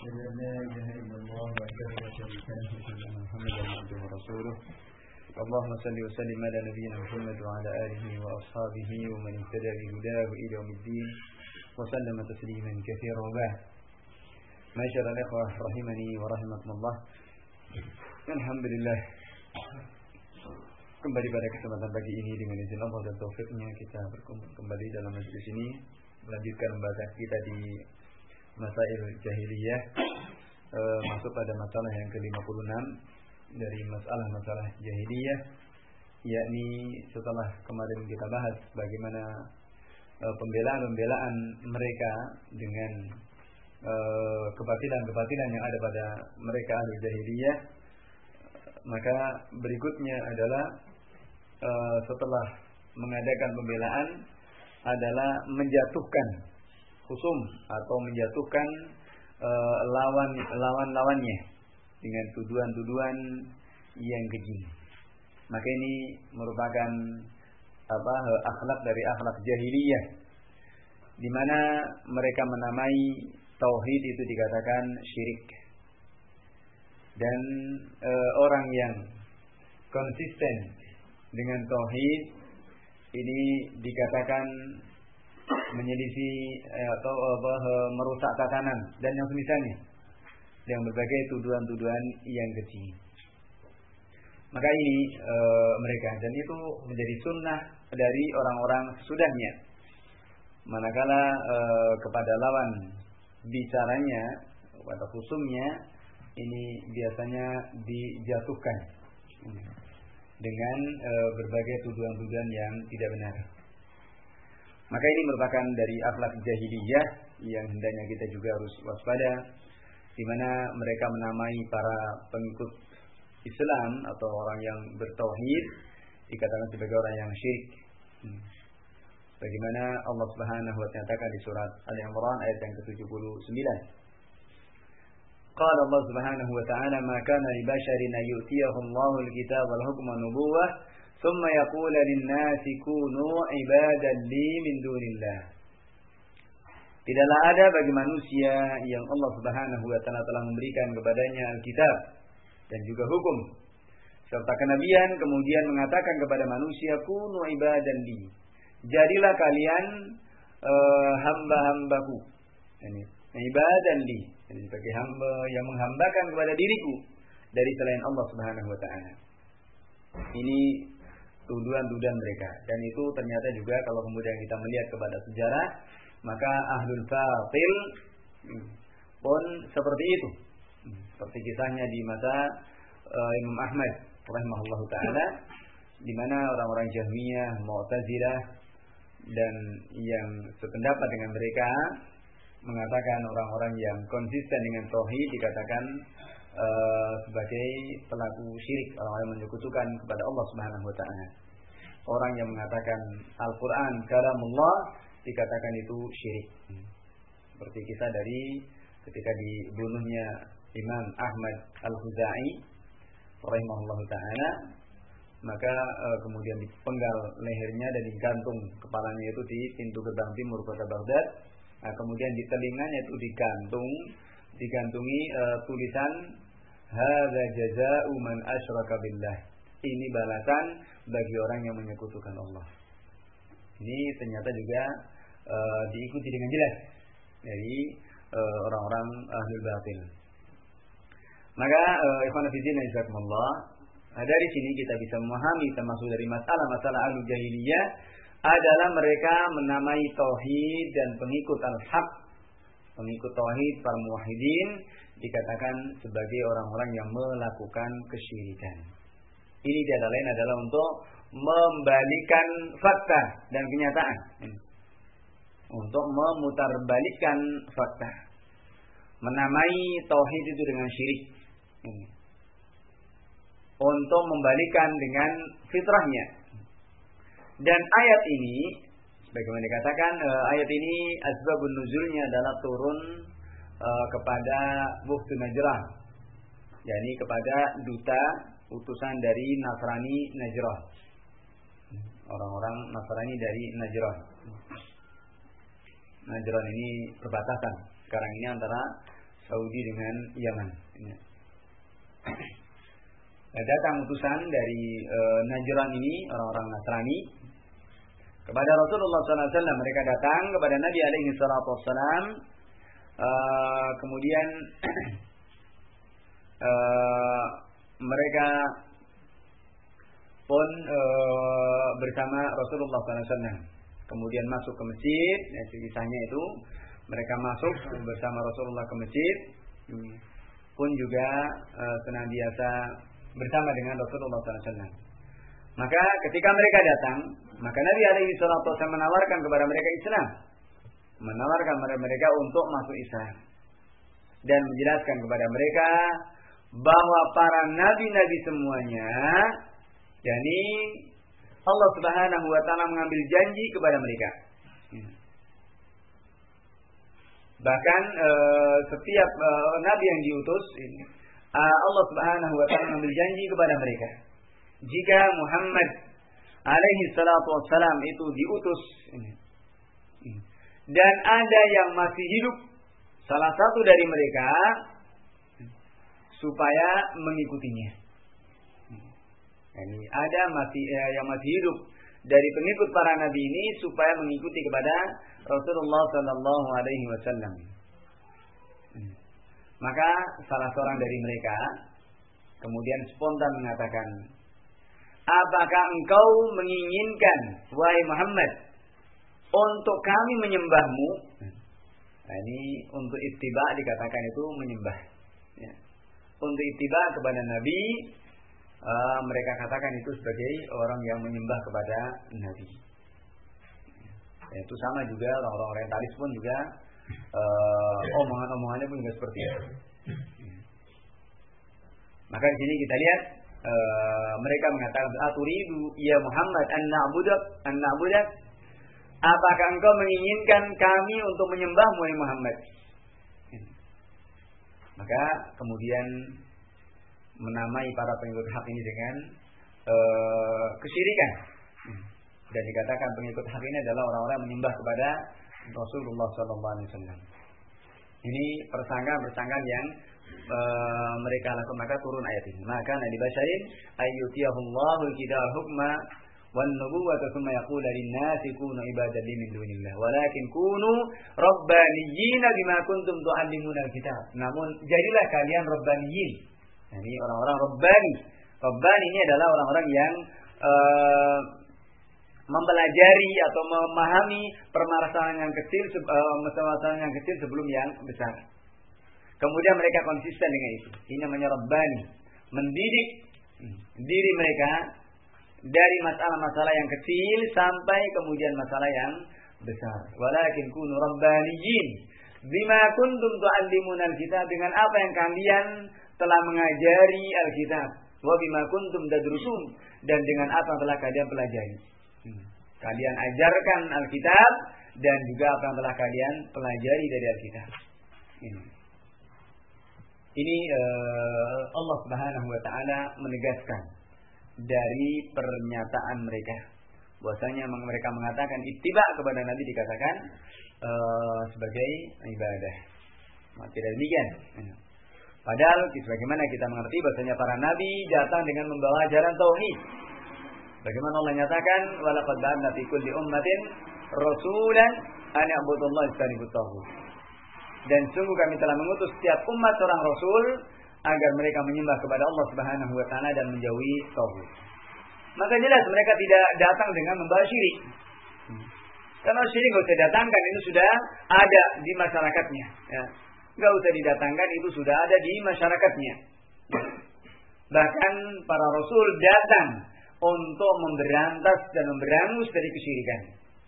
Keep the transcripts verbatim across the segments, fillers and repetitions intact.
أشهد أن لا إله إلا الله وحده لا شريك له وأشهد أن محمدا عبده ورسوله اللهم صل وسلم على نبينا محمد وعلى آله وأصحابه ومن اهتدى بهداه إلى يوم الدين وسلم تسليما كثيرا وبعد. معاشر الإخوة rahimani wa rahimakumullah. Alhamdulillah, kembali pada kesempatan pagi ini dengan izin Allah dan taufiknya kita berkumpul kembali dalam majelis ini, melanjutkan pembahasan kita di Masail Jahiliyah, e, masuk pada masalah yang ke lima puluh enam dari masalah-masalah jahiliyah, yakni setelah kemarin kita bahas bagaimana e, pembelaan-pembelaan mereka dengan e, kebatilan-kebatilan yang ada pada mereka ahli jahiliyah. Maka berikutnya adalah e, setelah mengadakan pembelaan adalah menjatuhkan khusum atau menjatuhkan e, lawan lawan-lawannya dengan tuduhan-tuduhan yang keji. Maka ini merupakan apa akhlak dari akhlak jahiliyah, di mana mereka menamai tauhid itu dikatakan syirik. Dan e, orang yang konsisten dengan tauhid ini dikatakan menyelisih eh, atau eh, merusak tatanan dan yang semisalnya, dengan berbagai tuduhan-tuduhan yang keji. Maka ini e, mereka, dan itu menjadi sunnah dari orang-orang sesudahnya. Manakala e, kepada lawan bicaranya atau khusumnya ini biasanya dijatuhkan dengan e, berbagai tuduhan-tuduhan yang tidak benar. Maka ini merupakan dari akhlak jahiliyah yang hendaknya kita juga harus waspada, di mana mereka menamai para pengikut Islam atau orang yang bertauhid dikatakan sebagai orang yang syirik. Hmm. Bagaimana Allah Subhanahu wa taala katakan di surat Al-Imran ayat yang ke tujuh puluh sembilan. Qala Allah Subhanahu wa ta'ala ma kana li basharin yu'tiyahu Allahu al-kitaba wal hukma wan nubuwwah thumma yaqulu lin-nasi kunu ibadan li min dunillah. Tidaklah ada bagi manusia yang Allah Subhanahu wa taala telah memberikan kepadanya Alkitab dan juga hukum serta kenabian, kemudian mengatakan kepada manusia kunu ibadan li. Jadilah kalian uh, hamba-hambaku. Ini ibadan li, jadi sebagai hamba yang menghambakan kepada diriku dari selain Allah Subhanahu wa taala. Ini tuduhan-tuduhan mereka, dan itu ternyata juga kalau kemudian kita melihat kepada sejarah, maka ahlul batil pun seperti itu. Seperti kisahnya di masa uh, Imam Ahmad rahimahullahu taala, di mana orang-orang Jahmiyah, Mu'tazilah dan yang sependapat dengan mereka mengatakan orang-orang yang konsisten dengan tauhid dikatakan uh, sebagai pelaku syirik, orang yang menyekutukan kepada Allah Subhanahu wa taala. Orang yang mengatakan Al-Qur'an kalamullah dikatakan itu syirik. Seperti kisah dari ketika dibunuhnya Imam Ahmad Al-Khuzai rahimahullahu taala, maka e, kemudian dipenggal lehernya dan digantung kepalanya itu di pintu gerbang timur kota Baghdad. Nah, kemudian di telinganya itu digantung digantungi e, tulisan hadza jazaa'u man asyraka billah. Ini balasan bagi orang yang menyekutukan Allah. Ini ternyata juga e, diikuti dengan jelas dari e, orang-orang ahlul batil. Maka ikhwan fillah jazakumullah, dari sini kita bisa memahami termasuk dari masalah-masalah ahlul jahiliyah adalah mereka menamai tauhid dan pengikut al-haq, pengikut tauhid para muwahhidin dikatakan sebagai orang-orang yang melakukan kesyirikan. Ini tiada lain adalah untuk membalikkan fakta dan kenyataan, untuk memutarbalikkan fakta, menamai tauhid itu dengan syirik, untuk membalikkan dengan fitrahnya. Dan ayat ini, sebagaimana dikatakan, ayat ini asbabun nuzulnya adalah turun uh, kepada Bukht Najran, yakni kepada duta utusan dari Nasrani Najran, orang-orang Nasrani dari Najran. Najran ini perbatasan sekarang ini antara Saudi dengan Yaman. Datang utusan dari e, Najran ini, orang-orang Nasrani, kepada Rasulullah sallallahu alaihi wasallam. Mereka datang kepada Nabi alaihi salatu wassalam. E, kemudian e, mereka pun e, bersama Rasulullah sallallahu alaihi wasallam. Kemudian masuk ke masjid. Ya, kisahnya itu mereka masuk bersama Rasulullah ke masjid. Pun juga e, senantiasa bersama dengan Rasulullah sallallahu alaihi wasallam. Maka ketika mereka datang, maka Nabi alaihi salatu wasallam menawarkan kepada mereka Islam, menawarkan kepada mereka untuk masuk Islam, dan menjelaskan kepada mereka bahwa para nabi-nabi semuanya, yakni Allah Subhanahu wa taala mengambil janji kepada mereka. Bahkan e, setiap e, nabi yang diutus ini, Allah Subhanahu wa taala mengambil janji kepada mereka. Jika Muhammad alaihi salatu wassalam itu diutus dan ada yang masih hidup, salah satu dari mereka, supaya mengikutinya. Yani ada masih eh, yang masih hidup dari pengikut para nabi ini supaya mengikuti kepada Rasulullah sallallahu alaihi wasallam. Maka salah seorang dari mereka kemudian spontan mengatakan, apakah engkau menginginkan, wahai Muhammad, untuk kami menyembahmu? Nah, ini untuk ittiba dikatakan itu menyembah. Ya. Untuk ittiba kepada Nabi, uh, mereka katakan itu sebagai orang yang menyembah kepada Nabi. Ya, itu sama juga orang-orang orientalis pun juga uh, omongan-omongannya pun juga seperti itu. Maka di sini kita lihat uh, mereka mengatakan, aturidu ya Muhammad an na'budak an na'budak, apakah engkau menginginkan kami untuk menyembahmu ya Muhammad? Maka kemudian menamai para pengikut hak ini dengan uh, kesyirikan. Dan dikatakan pengikut hak ini adalah orang-orang yang menyembah kepada Rasulullah sallallahu alaihi wasallam. Ini persangkaan-persangkaan yang e, mereka lakukan, maka turun ayat ini. Maka nabi basain ayyutiyahullahu al-kitab hukma wan nubuwwata thumma yaqulu lin-nasi kunu ibadan li min dunillah walakin kunu rabbaniyyin bima kuntum tu'allimuna al-kitab. Namun jadilah kalian rabbaniyin. Jadi orang-orang rabbani. Rabbani ini adalah orang-orang yang e, mempelajari atau memahami permasalahan yang kecil, permasalahan yang kecil sebelum yang besar. Kemudian mereka konsisten dengan itu. Ini namanya rabbani, mendidik diri mereka dari masalah-masalah yang kecil sampai kemudian masalah yang besar. Walakin kunu rabbaniyyin bima kuntum tu'allimuna al-kitab, dengan apa yang kalian telah mengajari al-kitab, wa bima kuntum tadrusun, dan dengan apa yang telah kalian pelajari. Kalian ajarkan Alkitab dan juga apa yang telah kalian pelajari dari Alkitab. Ini, ini uh, Allah Subhanahu wa taala menegaskan dari pernyataan mereka. Bahwasanya mereka mengatakan ittiba kepada Nabi dikatakan uh, sebagai ibadah. Nah, tidak demikian. Padahal sebagaimana kita mengerti bahwasanya para nabi datang dengan membawa ajaran tauhid. Bagaimana Allah nyatakan, walaqad ba'athna fi kulli ummatin rasulan an ya'budullaha wajtanibut taghut. Dan sungguh kami telah mengutus setiap umat seorang rasul agar mereka menyembah kepada Allah Subhanahu wa taala dan menjauhi taghut. Maka jelas mereka tidak datang dengan membawa syirik. Karena syirik enggak usah datangkan, itu sudah ada di masyarakatnya, ya. Enggak usah didatangkan, itu sudah ada di masyarakatnya. Bahkan para rasul datang untuk memberantas dan memberangus dari kesyirikan.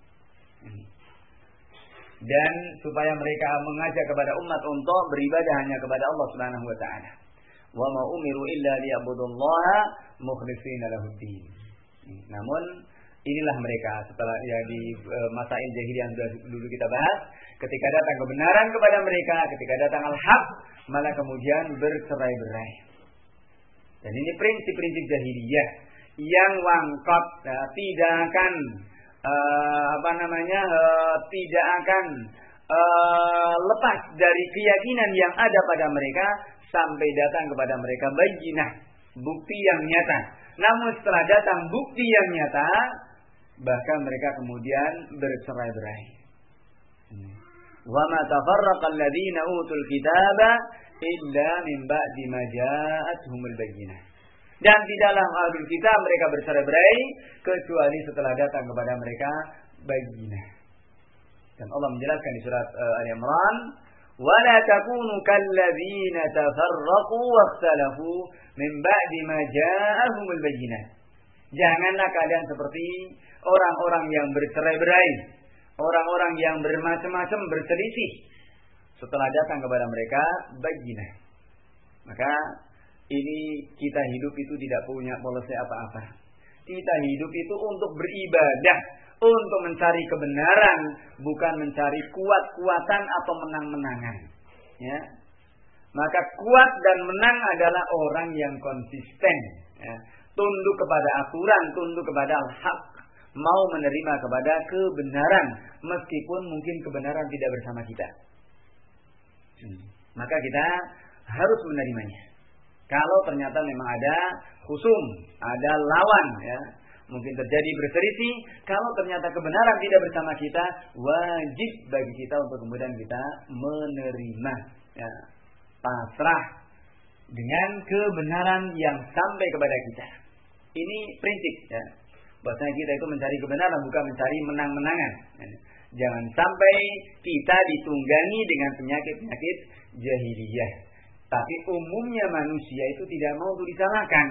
Dan supaya mereka mengajak kepada umat untuk beribadah hanya kepada Allah Subhanahu wa taala. Wa ma umiru illa liya'budullaha mukhlishina lahuddin. Namun inilah mereka setelah ya di e, masail jahiliyah yang dulu kita bahas, ketika datang kebenaran kepada mereka, ketika datang al-haq, malah kemudian bercerai-berai. Dan ini prinsip-prinsip jahiliyah yang wangkot, ya, tidak akan uh, apa namanya uh, tidak akan uh, lepas dari keyakinan yang ada pada mereka sampai datang kepada mereka bayyinah, bukti yang nyata. Namun setelah datang bukti yang nyata, bahkan mereka kemudian bercerai-berai. Wa ma tafarraqa alladziina utul kitaba illa min ba'di ma ja'atuhumul bayyinah. Dan di dalam ahlul kitab mereka bercerai-berai kecuali setelah datang kepada mereka bayyinah. Dan Allah menjelaskan di surat uh, Ali Imran, wa la takunu kalladziina tafarraqu wakhtalafu min ba'di ma ja'ahumul bayyinah. Janganlah kalian seperti orang-orang yang bercerai-berai, orang-orang yang bermacam-macam berselisih setelah datang kepada mereka bayyinah. Maka ini kita hidup itu tidak punya polisi apa-apa. Kita hidup itu untuk beribadah, untuk mencari kebenaran, bukan mencari kuat-kuatan atau menang-menangan. Ya. Maka kuat dan menang adalah orang yang konsisten, ya. Tunduk kepada aturan, tunduk kepada al-haq, mau menerima kepada kebenaran, meskipun mungkin kebenaran tidak bersama kita. Hmm. Maka kita harus menerimanya. Kalau ternyata memang ada khusum, ada lawan, ya, mungkin terjadi berselisih. Kalau ternyata kebenaran tidak bersama kita, wajib bagi kita untuk kemudian kita menerima, ya, pasrah dengan kebenaran yang sampai kepada kita. Ini prinsip, ya. Bahwasanya kita itu mencari kebenaran, bukan mencari menang-menangan. Jangan sampai kita ditunggangi dengan penyakit-penyakit jahiliyah. Tapi umumnya manusia itu tidak mau untuk disalahkan.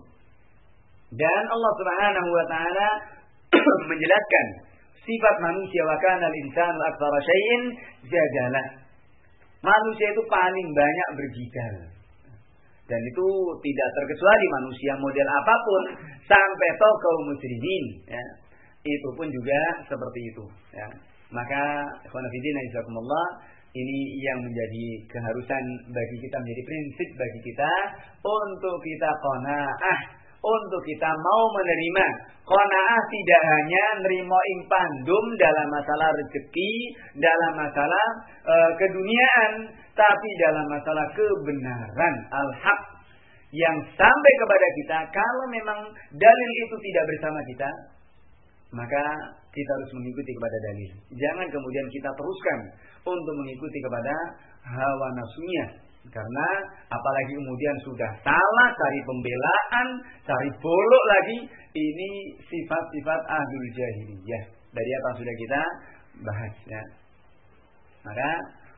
Dan Allah Subhanahu wa taala menjelaskan sifat manusia, wa kana al-insanu aktsara syai'in jadala. Manusia itu paling banyak berjidal. Dan itu tidak terkecuali manusia model apapun sampai toh kaum muslimin, ya. Itu pun juga seperti itu, ya. Maka ikhwan fillah jazakumullah, ini yang menjadi keharusan bagi kita, menjadi prinsip bagi kita untuk kita qanaah, untuk kita mau menerima. Qanaah tidak hanya nerima impandum dalam masalah rezeki, dalam masalah e, keduniaan, tapi dalam masalah kebenaran al-haq yang sampai kepada kita. Kalau memang dalil itu tidak bersama kita, maka kita harus mengikuti kepada dalil. Jangan kemudian kita teruskan untuk mengikuti kepada hawa nafsunya. Karena apalagi kemudian sudah salah, cari pembelaan, cari bolok lagi. Ini sifat-sifat ahlul jahiliyah. Dari apa sudah kita bahas, ya. Maka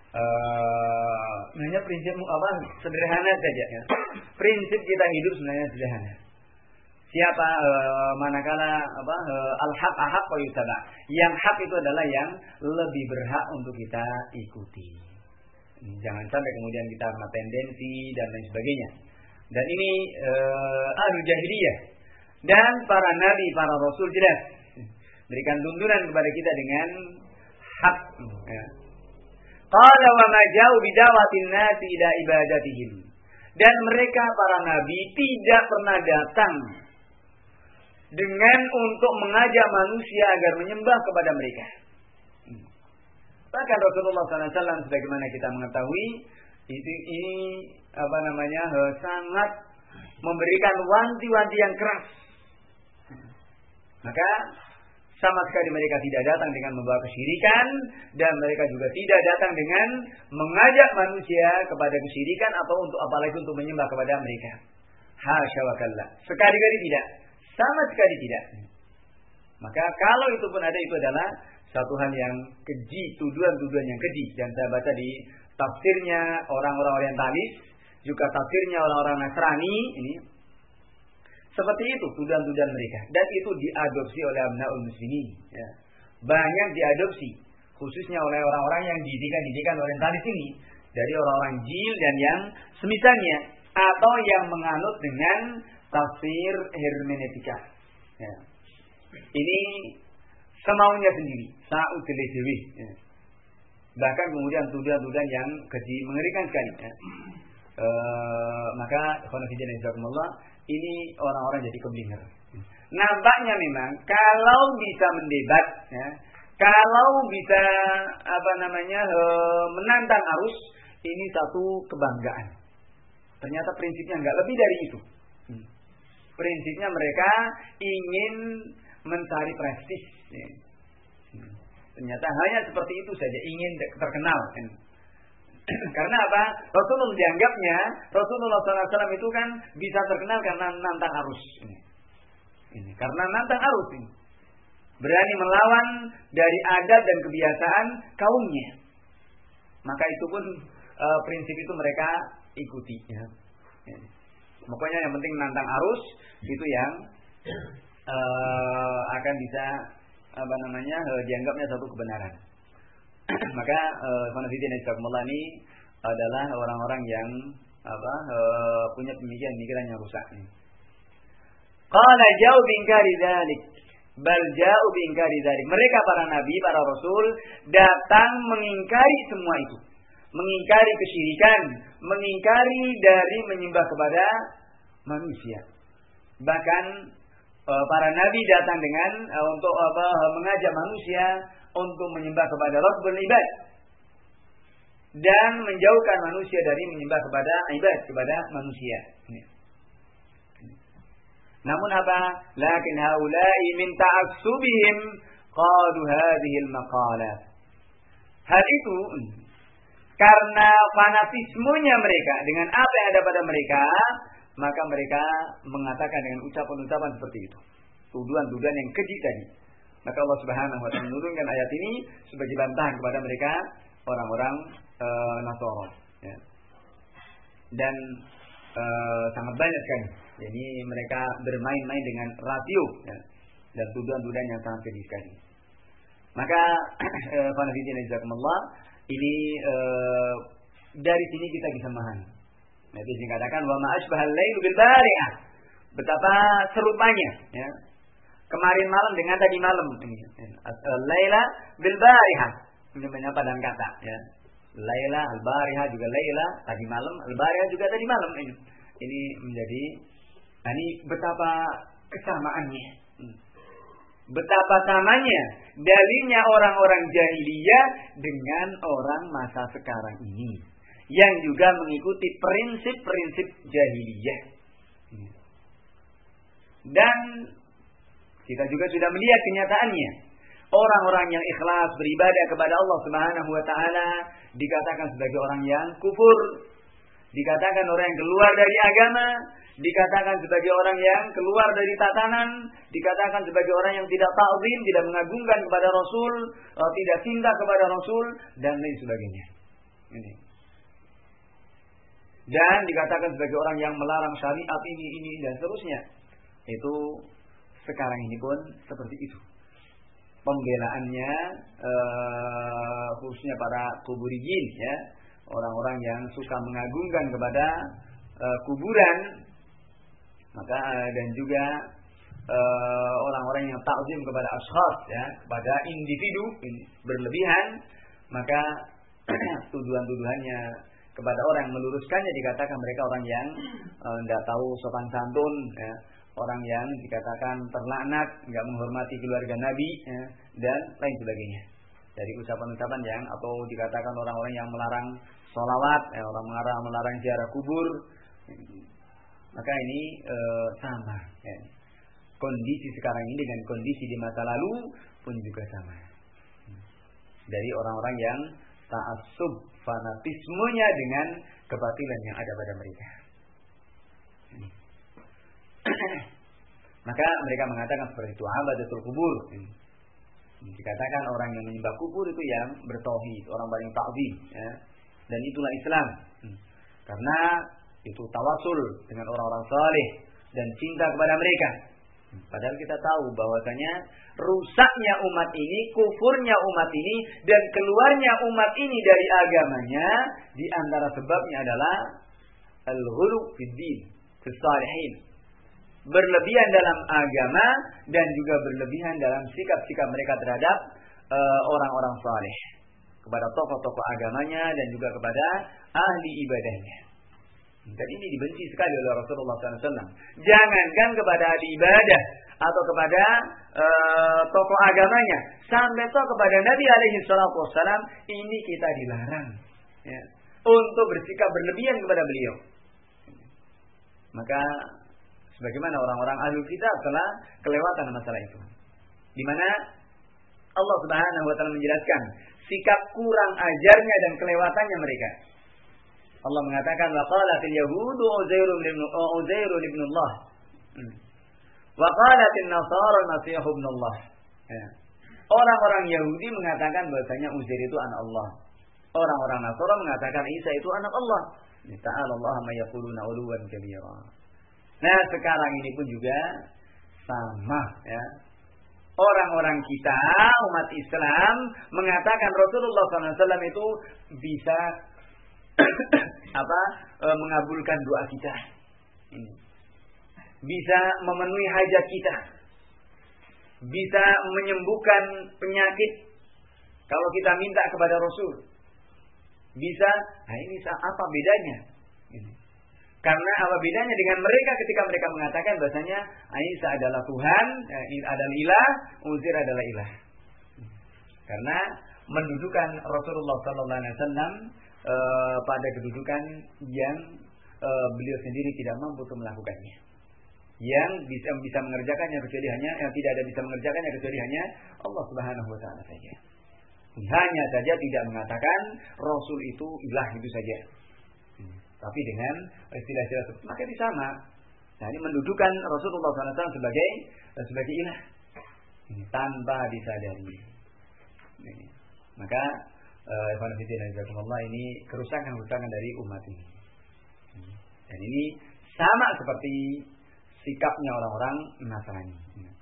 uh, sebenarnya prinsip apa sederhana saja, ya. Prinsip kita hidup sebenarnya sederhana. Siapa uh, manakala apa uh, al-haq ahaq wa yutaba. Yang hak itu adalah yang lebih berhak untuk kita ikuti. Jangan sampai kemudian kita karena tendensi dan lain sebagainya. Dan ini uh, ahlul jahiliyah dan para nabi, para rasul jelas berikan tuntunan kepada kita dengan hak. Ya. Qala wa ma ja'u bidawatin nasi ila ibadatihim. Dan mereka para nabi tidak pernah datang dengan untuk mengajak manusia agar menyembah kepada mereka. Bahkan Rasulullah sallallahu alaihi wasallam sebagaimana kita mengetahui itu ini apa namanya sangat memberikan wanti-wanti yang keras. Maka sama sekali mereka tidak datang dengan membawa kesyirikan dan mereka juga tidak datang dengan mengajak manusia kepada kesyirikan atau untuk apalagi untuk menyembah kepada mereka. Hasya wa kalla. Sekali-kali tidak. Sama sekali tidak. Maka kalau itu pun ada, itu adalah satu hal yang keji, tuduhan-tuduhan yang keji. Dan saya baca di tafsirnya orang-orang orientalis, juga tafsirnya orang-orang Nasrani, ini seperti itu tuduhan-tuduhan mereka. Dan itu diadopsi oleh abnaul muslimin, ya. Banyak diadopsi, khususnya oleh orang-orang yang didikan-didikan orientalis ini, dari orang-orang jil dan yang semisalnya, atau yang menganut dengan tafsir hermeneutika, ya. Ini semaunya sendiri, sa'udil dewi, ya. Bahkan kemudian tuduhan-tuduhan yang keji, mengerikan sekali, ya. E, maka khonafidina jazakumullah, ini orang-orang jadi keblinger. Nampaknya memang kalau bisa mendebat, ya, kalau bisa apa namanya e, menantang arus, ini satu kebanggaan. Ternyata prinsipnya nggak lebih dari itu. Hmm. Prinsipnya mereka ingin mencari prestis. Ya. Hmm. Ternyata hanya seperti itu saja, ingin terkenal. Kan. Karena apa? Rasulullah dianggapnya, Rasulullah shallallahu alaihi wasallam itu kan bisa terkenal karena nantang arus. Ini. Ini. Karena nantang arus ini. Berani melawan dari adat dan kebiasaan kaumnya. Maka itu pun e, prinsip itu mereka ikuti. Ya. Ya. Pokoknya yang penting nantang arus itu yang e, akan bisa apa namanya e, dianggapnya satu kebenaran. Maka Fanafidin Izzaqullah ini adalah orang-orang yang apa e, punya pemikiran-pemikiran yang rusak. Qala jauh bingkari dzalik, bal jauh bingkari dzalik. Mereka para nabi, para rasul datang mengingkari semua itu, mengingkari kesyirikan, mengingkari dari menyembah kepada manusia. Bahkan e, para nabi datang dengan e, untuk apa mengajak manusia untuk menyembah kepada Rabbul Ibad dan menjauhkan manusia dari menyembah kepada ibad, kepada manusia. Namun apa? Lakin haula'i min ta'assubihim qalu hadhihi al-maqalat. Hal itu karena fanatismenya mereka dengan apa yang ada pada mereka, maka mereka mengatakan dengan ucapan-ucapan seperti itu. Tuduhan-tuduhan yang keji tadi. Maka Allah Subhanahu wa taala menurunkan ayat ini sebagai bantahan kepada mereka orang-orang e, Nasara. Ya. Dan e, sangat banyak kan. Jadi mereka bermain-main dengan rasio ya. Dan tuduhan-tuduhan yang sangat keji sekali. Maka Fanafidin Izzaqullah ini e, dari sini kita bisa memahami. Nah, di sini katakan wa ma asbahal lailu bil bari'ah. Betapa serupanya ya. Kemarin malam dengan tadi malam ini. Laila bil barihah. Ini namanya padang kata ya. Laila al barihah juga Laila tadi malam, al barihah juga tadi malam ini. Ini menjadi ini betapa kesamaannya. Betapa samanya dalilnya orang-orang jahiliyah dengan orang masa sekarang ini yang juga mengikuti prinsip-prinsip jahiliyah. Dan kita juga sudah melihat kenyataannya. Orang-orang yang ikhlas beribadah kepada Allah Subhanahu wa taala dikatakan sebagai orang yang kufur, dikatakan orang yang keluar dari agama, dikatakan sebagai orang yang keluar dari tatanan, dikatakan sebagai orang yang tidak ta'zim, tidak mengagungkan kepada Rasul, tidak cinta kepada Rasul dan lain sebagainya. Ini. Dan dikatakan sebagai orang yang melarang syariat ini ini dan seterusnya. Itu sekarang ini pun seperti itu. Pembelaannya uh, khususnya para kuburijin ya, orang-orang yang suka mengagungkan kepada uh, kuburan, maka uh, dan juga uh, orang-orang yang ta'zim kepada ashkhas ya, kepada individu ini berlebihan, maka tuduhan-tuduhannya kepada orang yang meluruskannya dikatakan mereka orang yang tidak uh, tahu sopan santun ya. Orang yang dikatakan terlaknat, enggak menghormati keluarga Nabi ya, dan lain sebagainya. Dari ucapan-ucapan yang atau dikatakan orang-orang yang melarang sholawat, ya, orang melarang melarang ziarah kubur. Maka ini e, sama. Ya. Kondisi sekarang ini dengan kondisi di masa lalu pun juga sama. Dari orang-orang yang ta'assub fanatismenya dengan kebatilan yang ada pada mereka. Maka mereka mengatakan seperti itu, abadatul kubur. Dikatakan orang yang menyembah kubur itu yang bertauhid, orang paling ta'zim ya. Dan itulah Islam. Karena itu tawasul dengan orang-orang saleh dan cinta kepada mereka. Padahal kita tahu bahwasanya rusaknya umat ini, kufurnya umat ini dan keluarnya umat ini dari agamanya di antara sebabnya adalah al-ghulu fid din, fis salihin. Berlebihan dalam agama dan juga berlebihan dalam sikap-sikap mereka terhadap uh, orang-orang saleh, kepada tokoh-tokoh agamanya dan juga kepada ahli ibadahnya. Dan ini dibenci sekali oleh Rasulullah sallallahu alaihi wasallam. Jangankan kepada ahli ibadah atau kepada uh, tokoh agamanya, sampai toh kepada Nabi alaihi salatu wasallam, ini kita dilarang, ya, untuk bersikap berlebihan kepada beliau. Maka sebagaimana orang-orang ahlul kitab telah kelewatan masalah itu, di mana Allah Subhanahu wa taala menjelaskan sikap kurang ajarnya dan kelewatannya mereka. Allah mengatakan wa qalatil yahudu Uzairu ibn Uzairu ibn Allah. Wa qalatin nasara Masih ibn Allah. Ya. Orang-orang Yahudi mengatakan bahwasanya Uzair itu anak Allah. Orang-orang Nasara mengatakan Isa itu anak Allah. Ta'ala Allah ma yaquluna uluwan kabira. Nah, sekarang ini pun juga sama, ya. Orang-orang kita, umat Islam, mengatakan Rasulullah sallallahu alaihi wasallam itu bisa apa e, mengabulkan doa kita, ini. Bisa memenuhi hajat kita, bisa menyembuhkan penyakit kalau kita minta kepada Rasul. Bisa, nah ini apa bedanya? Ini. Karena apa bedanya dengan mereka ketika mereka mengatakan bahasanya Isa adalah Tuhan, adalah ilah, Uzair adalah ilah. Karena mendudukan Rasulullah sallallahu alaihi wasallam e, pada kedudukan yang e, beliau sendiri tidak mampu untuk melakukannya. Yang bisa bisa mengerjakannya kecuali hanya yang tidak ada bisa mengerjakannya kecuali hanya Allah Subhanahu wa taala saja. Hanya saja tidak mengatakan Rasul itu ilah itu saja. Tapi dengan istilah-istilah tersebut maka ini sama. Nah, ini mendudukan Rasulullah sallallahu alaihi wasallam sebagai sebagai ilah ini, tanpa disadari. Ini. Maka ikhwan fillah jazakumullah, ini kerusakan-kerusakan dari umat ini. Dan ini sama seperti sikapnya orang-orang Nasrani.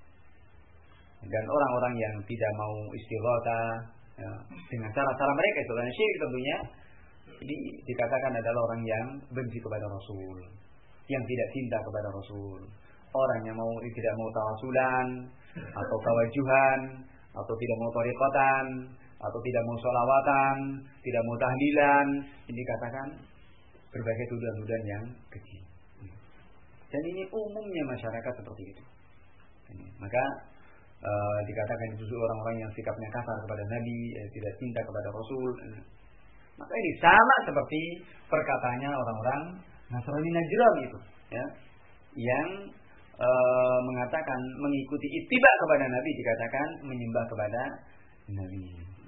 Dan orang-orang yang tidak mau istighatsah, ya, dengan cara-cara mereka itu kan syirik tentunya. Ini dikatakan adalah orang yang benci kepada Rasul, yang tidak cinta kepada Rasul, orang yang mau tidak mau tawasulan atau tawajuhan atau tidak mau thariqatan atau tidak mau sholawatan, tidak mau tahlilan. Ini dikatakan berbagai tuduhan-tuduhan yang keji. Dan ini umumnya masyarakat seperti itu. Maka e, dikatakan itu orang-orang yang sikapnya kasar kepada Nabi, eh, tidak cinta kepada Rasul. Maka ini sama seperti perkataannya orang-orang Nasrani Najran itu, ya, yang e, mengatakan mengikuti ittiba kepada Nabi dikatakan menyembah kepada Nabi.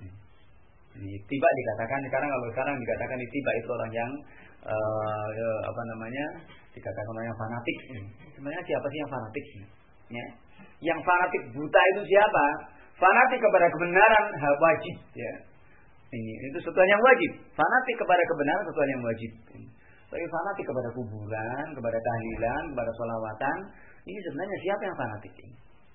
Ittiba dikatakan sekarang kalau sekarang dikatakan ittiba itu orang yang e, apa namanya dikatakan orang yang fanatik. Sebenarnya siapa sih yang fanatik? Ya. Yang fanatik buta itu siapa? Fanatik kepada kebenaran wajib, ya. Ini itu sesuatu yang wajib. Fanatik kepada kebenaran sesuatu yang wajib. Tapi fanatik kepada kuburan, kepada tahlilan, kepada sholawatan, ini sebenarnya siapa yang fanatik ini?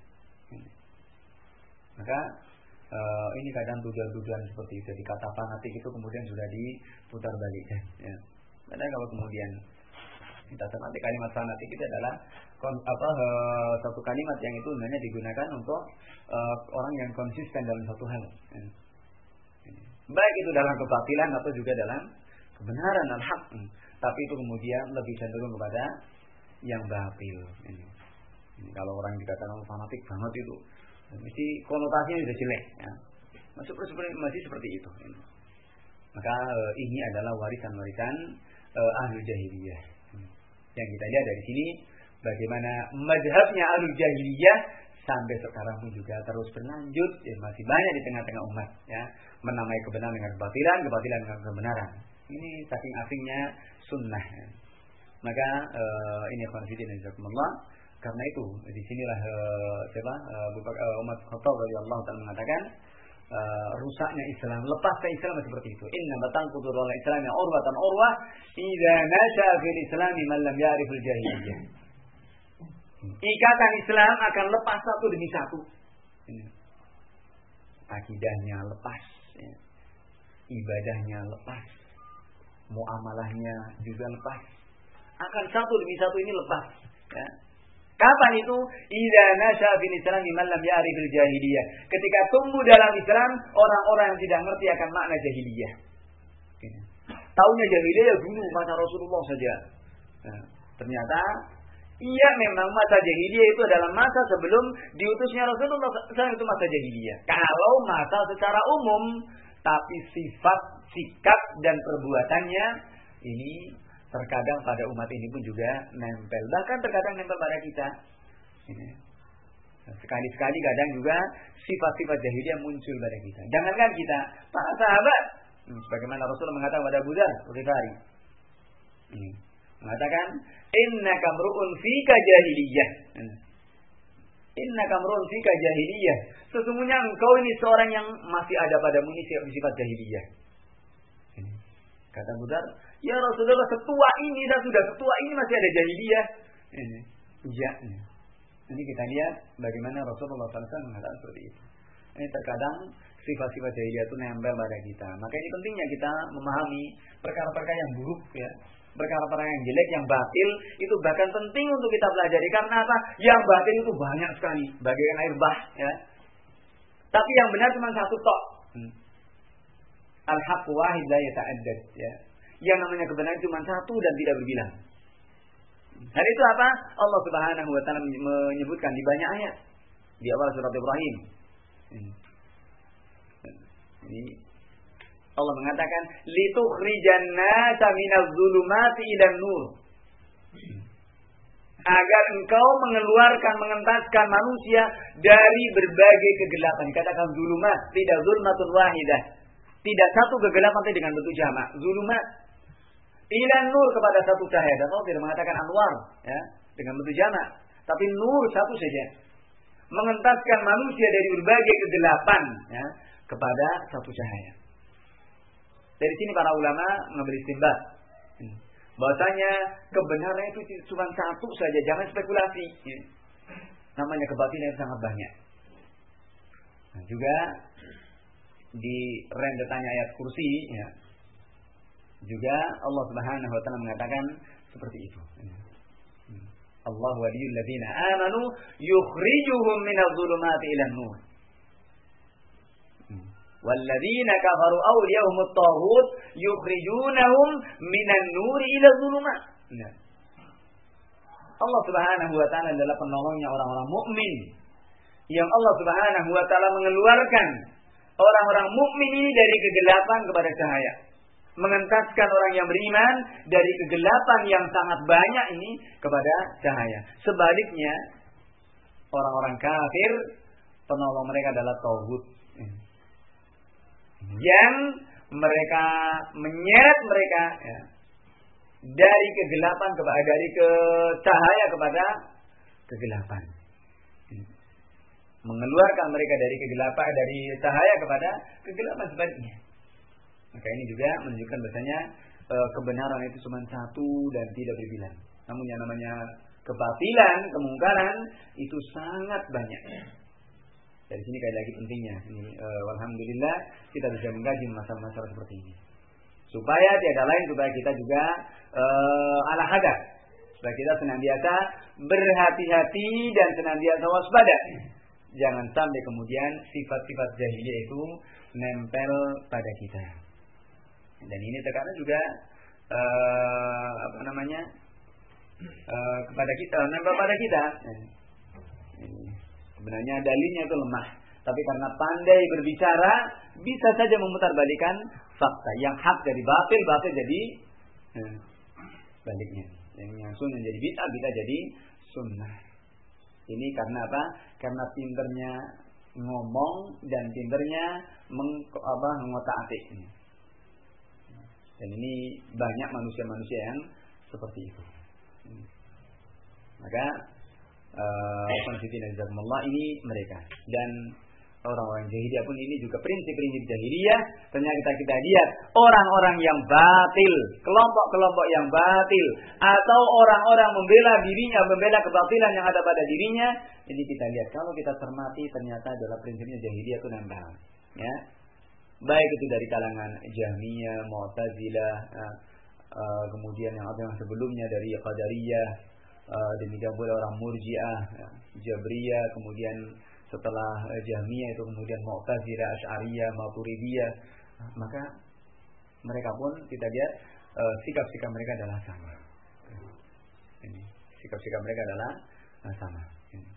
Maka uh, ini kadang tuduhan-tuduhan seperti itu. Jadi kata fanatik itu kemudian sudah diputar balikkan. Ya. Padahal kalau kemudian kita cermati kalimat fanatik itu adalah kon, apa uh, satu kalimat yang itu sebenarnya digunakan untuk uh, orang yang konsisten dalam satu hal. Ya. Baik itu dalam kebatilan atau juga dalam kebenaran al-haq. Tapi itu kemudian lebih cenderung kepada yang batil. Ini. Ini, kalau orang dikatakan fanatik banget itu, mesti konotasinya sudah jelek. Ya. Masuk seperti masih seperti itu. Ini. Maka uh, ini adalah warisan-warisan uh, ahlul jahiliyah. Yang kita lihat dari sini bagaimana mazhabnya ahlul jahiliyah sampai sekarang pun juga terus berlanjut, ya, masih banyak di tengah-tengah umat, ya, menamai kebenaran dengan kebatilan, kebatilan dengan kebenaran. Ini saking asingnya sunnah. Ya. Maka uh, ini konfidin jazakumullah. Karena itu di sinilah uh, siapa uh, Umar Khattab radhiyallahu taala mengatakan uh, rusaknya Islam, lepasnya Islam seperti itu. Inna batanqudu wal Islamnya urwatan urwah idza nasha fil Islam man lam ya'riful jahiliyah. Ikatan Islam akan lepas satu demi satu. Akidahnya lepas, ya. Ibadahnya lepas, muamalahnya juga lepas. Akan satu demi satu ini lepas. Ya. Kapan itu? Idza nasha fil Islam man lam ya'rifil jahiliyah. Ketika tumbuh dalam Islam orang-orang yang tidak ngerti akan makna jahiliyah. Taunya jahiliyah dulu masa Rasulullah saja. Nah, ternyata iya memang masa jahiliyah itu adalah masa sebelum diutusnya Rasulullah shallallahu alaihi wasallam, itu masa jahiliyah. Kalau masa secara umum, tapi sifat, sikap dan perbuatannya ini terkadang pada umat ini pun juga nempel. Bahkan terkadang nempel pada kita. Ini. Sekali-sekali kadang juga sifat-sifat jahiliyah muncul pada kita. Jangankan kita, para sahabat, sebagaimana Rasulullah mengatakan kepada Abu Dzar Ghifari, ini mengatakan, innaka mru'un fika jahiliyah. Innaka mru'un fika jahiliyah. Sesungguhnya engkau ini seorang yang masih ada padamu ini sifat jahiliyah. Kata Abu Dzar, ya Rasulullah, setua ini dan sudah setua ini masih ada jahiliyah. Ini, ya. Ini kita lihat bagaimana Rasulullah shallallahu alaihi wasallam mengatakan seperti itu. Ini terkadang sifat-sifat jahiliyah itu nempel pada kita. Maka ini pentingnya kita memahami perkara-perkara yang buruk, ya, perkara-perkara yang jelek, yang batil, itu bahkan penting untuk kita pelajari. Karena apa? Yang batil itu banyak sekali, bagaikan air bah, ya. Tapi yang benar cuma satu tok. Hmm. Al-haq wahid la yata'addad, ya. Yang namanya kebenaran cuma satu dan tidak berbilang. Hal itu apa? Allah Subhanahu wa taala menyebutkan di banyak ayat. Di awal surat Ibrahim. Ini Allah mengatakan litukhrijan nasa minadz zulumati ilan nur. Agar engkau mengeluarkan, mengentaskan manusia dari berbagai kegelapan. Katakan zulumat, tidak zulmatun wahidah. Tidak satu kegelapan tapi dengan bentuk jamak. Zulumat ilan nur, kepada satu cahaya. Dan Allah tidak mengatakan anwar, ya, dengan bentuk jamak, tapi nur satu saja. Mengentaskan manusia dari berbagai kegelapan, ya, kepada satu cahaya. Dari sini para ulama mengambil istinbat bahwasanya kebenaran itu cuma satu saja, jangan spekulasi. Ya. Namanya kebatilan yang sangat banyak. Nah, juga di rentetannya ayat kursi, ya, juga Allah Subhanahu wa taala mengatakan seperti itu. Allah waliyul ladzina amanu yukhrijuhum minadz zulumati ilan nur. Walladzina kafaru awliyahumut taghut yukhrijunahum minan nuri ila dzulumat. Allah Subhanahu wa taala adalah penolongnya orang-orang mukmin. Yang Allah Subhanahu wa taala mengeluarkan orang-orang mukmin ini dari kegelapan kepada cahaya. Mengentaskan orang yang beriman dari kegelapan yang sangat banyak ini kepada cahaya. Sebaliknya, orang-orang kafir, penolong mereka adalah tauhid. Yang mereka menyeret mereka, ya, dari kegelapan kepada dari ke cahaya kepada kegelapan. Mengeluarkan mereka dari kegelapan, dari cahaya kepada kegelapan sebaliknya. Maka ini juga menunjukkan bahasanya e, kebenaran itu cuma satu dan tidak berbilang. Namun yang namanya kebatilan, kemungkaran itu sangat banyak. Dari sini sekali lagi pentingnya. Ini, e, alhamdulillah kita bisa mengkaji masalah-masalah seperti ini. Supaya tiada lain supaya kita juga e, ala hadar. Supaya kita senantiasa berhati-hati dan senantiasa waspada. Jangan sampai kemudian sifat-sifat jahiliyah itu nempel pada kita. Dan ini terkadang juga uh, apa namanya uh, kepada kita, nempel pada kita. Sebenarnya dalilnya itu lemah, tapi karena pandai berbicara bisa saja memutarbalikkan fakta. Yang hak jadi batil, batil jadi uh, baliknya. Yang sunnah jadi bid'ah, bid'ah jadi sunnah. Ini karena apa? Karena pinternya ngomong dan pinternya meng, apa, mengotak-atik. Dan ini banyak manusia-manusia yang seperti itu. Maka uh, ini mereka. Dan orang-orang jahiliyah pun ini juga prinsip-prinsip jahiliyah. Ternyata kita, kita lihat orang-orang yang batil, kelompok-kelompok yang batil, atau orang-orang membela dirinya, membela kebatilan yang ada pada dirinya. Jadi kita lihat kalau kita cermati ternyata adalah prinsipnya jahiliyah itu nempel. Ya. Baik itu dari kalangan Jahmiyah, Mu'tazilah, uh, uh, kemudian yang ada yang sebelumnya dari Qadariyah, uh, demikian pula orang Murji'ah, uh, Jabriyah, kemudian setelah uh, Jahmiyah itu kemudian Mu'tazilah, Asy'ariyah, Maturidiyah. Uh, maka mereka pun kita lihat uh, sikap-sikap mereka adalah sama. Ini sikap-sikap mereka adalah sama. Ini.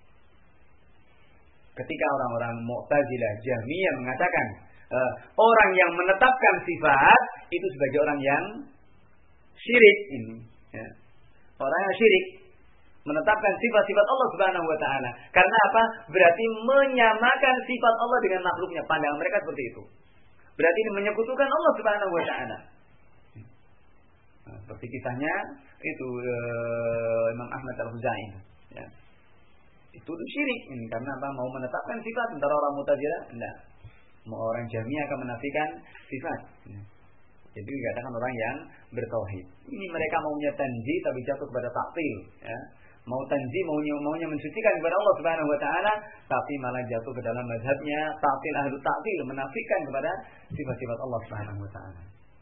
Ketika orang-orang Mu'tazilah, Jahmiyah mengatakan uh, orang yang menetapkan sifat itu sebagai orang yang syirik ini. Ya. Orang yang syirik menetapkan sifat-sifat Allah Subhanahu wa taala. Karena apa? Berarti menyamakan sifat Allah dengan makhluknya. Pandangan mereka seperti itu. Berarti ini menyekutukan Allah Subhanahu wa taala. Nah, seperti kisahnya itu uh, Imam Ahmad Al-Huzai. Ya. Itu syirik ini karena apa? Mau menetapkan sifat, sementara orang Mu'tazilah enggak. Mau orang Jahmiyah akan menafikan sifat. Ya. Jadi dikatakan orang yang bertauhid. Ini mereka maunya tanzih tapi jatuh kepada ta'til, ya. Mau tanzih, maunya maunya mensucikan kepada Allah Subhanahu wa taala, tapi malah jatuh ke dalam mazhabnya ta'til, ahlu ta'til, menafikan kepada sifat-sifat Allah Subhanahu wa taala.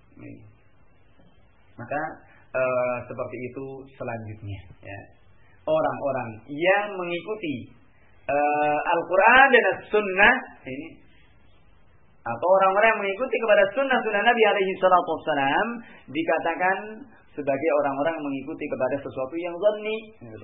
Maka uh, seperti itu selanjutnya, ya. Orang-orang yang mengikuti uh, Al-Quran dan As-Sunnah ini, atau orang-orang yang mengikuti kepada sunnah-sunnah Nabi alaihi salatu wassalam, dikatakan sebagai orang-orang yang mengikuti kepada sesuatu yang zanni.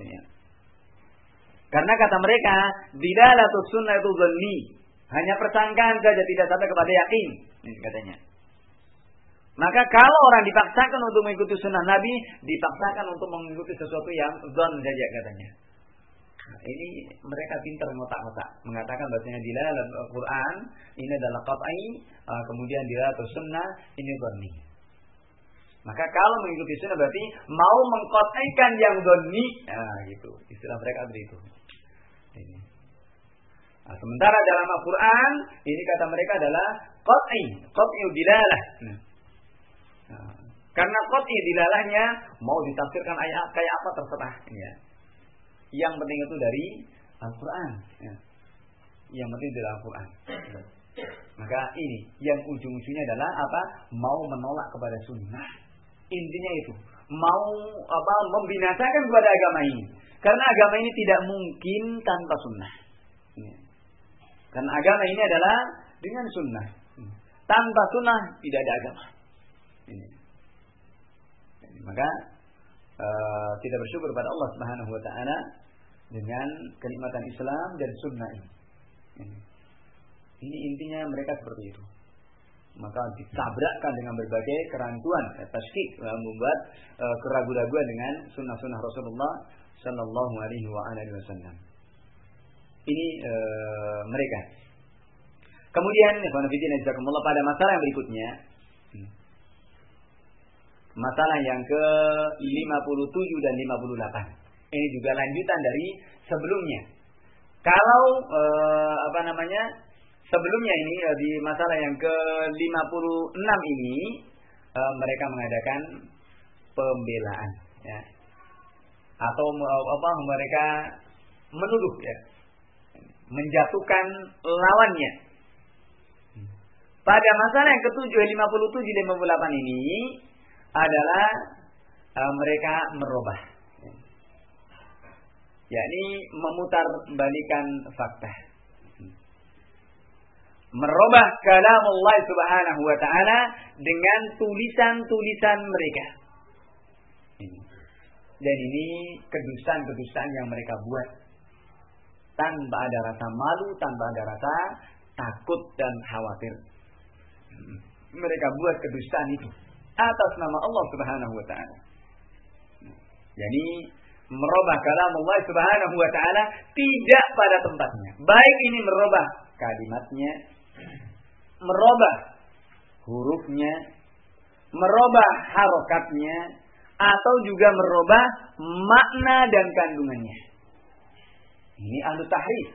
Karena kata mereka, dilalatus sunnah itu zanni, hanya persangkaan saja, tidak sampai kepada yakin, ini katanya. Maka kalau orang dipaksakan untuk mengikuti sunnah Nabi, dipaksakan untuk mengikuti sesuatu yang zon saja katanya. Nah, ini mereka pintar ngotak-ngotak, mengatakan bahasanya dilalatul Al-Quran ini adalah qat'i, uh, kemudian dilalatul sunnah ini zanni. Maka kalau mengikuti sunnah berarti mau mengqat'ikan yang zanni, nah gitu, istilah mereka begitu. Ini. Nah, sementara dalam Al-Quran ini kata mereka adalah qat'i, qat'i dilalah. Nah. Nah, karena qat'i dilalahnya mau ditafsirkan ayat kayak apa terserah, ya. Yang penting itu dari Al-Quran, ya. Yang penting dari Al-Quran. Maka ini yang ujung-ujungnya adalah apa? Mau menolak kepada sunnah. Intinya itu mau apa? Membinasakan kepada agama ini. Karena agama ini tidak mungkin tanpa sunnah. Ya. Karena agama ini adalah dengan sunnah. Tanpa sunnah tidak ada agama. Ini. Maka uh, kita bersyukur kepada Allah Subhanahu wa taala dengan kenikmatan Islam dan sunnah ini. Ini. Ini intinya mereka seperti itu. Maka ditabrakkan dengan berbagai kerancuan, ya, tasykik, membuat uh, keraguan-raguan dengan sunnah-sunnah Rasulullah sallallahu alaihi wa alihi wasallam. Ini uh, mereka. Kemudian, jazakumullah, pada masalah yang berikutnya, masalah yang ke lima puluh tujuh dan lima puluh delapan. Ini juga lanjutan dari sebelumnya. Kalau eh, apa namanya? Sebelumnya ini eh, di masalah yang ke lima puluh enam ini eh, mereka mengadakan pembelaan, ya. Atau apa mereka menuduh, ya. Menjatuhkan lawannya. Pada masalah yang ketujuh, lima puluh tujuh dan lima puluh delapan ini adalah uh, mereka merubah, yakni memutar balikan fakta, merubah kalam Allah Subhanahu wa taala dengan tulisan-tulisan mereka. Dan ini kedustaan-kedustaan yang mereka buat tanpa ada rasa malu, tanpa ada rasa takut dan khawatir. Mereka buat kedustaan itu atas nama Allah Subhanahu wa taala. Jadi merubah kalam Allah Subhanahu wa taala tidak pada tempatnya. Baik ini merubah kalimatnya, merubah hurufnya, merubah harokatnya, atau juga merubah makna dan kandungannya. Ini ahlu tahrif.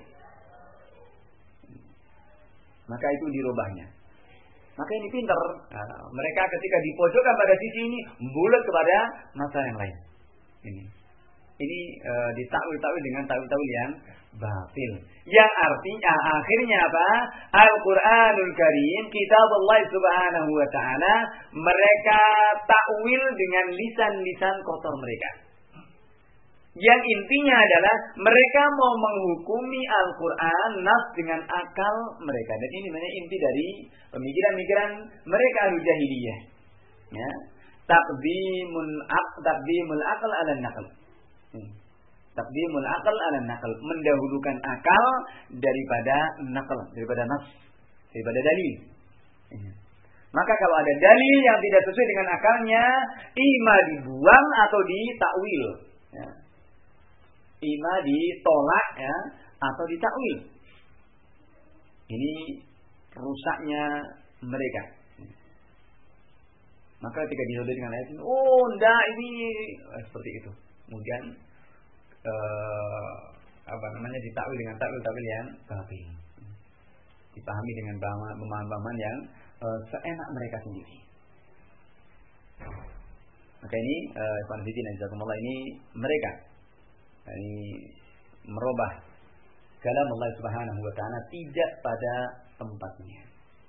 Maka itu dirubahnya. Maka ini pintar. Nah, mereka ketika dipojokkan pada sisi ini, bulat kepada masalah yang lain. Ini, ini e, ditakwil-takwil dengan takwil-takwil yang batil. Yang artinya akhirnya apa? Al-Quranul Karim, kitab Allah Subhanahu wa taala, mereka takwil dengan lisan-lisan kotor mereka. Yang intinya adalah mereka mau menghukumi Al-Quran nas dengan akal mereka. Dan ini namanya inti dari pemikiran-pemikiran mereka ahlu jahiliyah. Ya. taqdimul aql taqdimul aql 'ala naql. Taqdimul aql 'ala naql, mendahulukan akal daripada naql, daripada nas, daripada dalil. Maka kalau ada dalil yang tidak sesuai dengan akalnya, ima dibuang atau ditakwil. Ya. Ima ditolak ya, atau ditakwil. Ini rusaknya mereka. Maka ketika dihadiri dengan ayat ini, oh enggak ini eh, seperti itu. Kemudian eh, apa namanya ditakwil dengan takwil-takwil yang batil. Dipahami dengan pemahaman-pemahaman yang uh, seenak mereka sendiri. Maka ini Ikhwan Fillah jazakumullah, ini mereka ini merubah kalam Allah Subhanahu wa taala tidak pada tempatnya.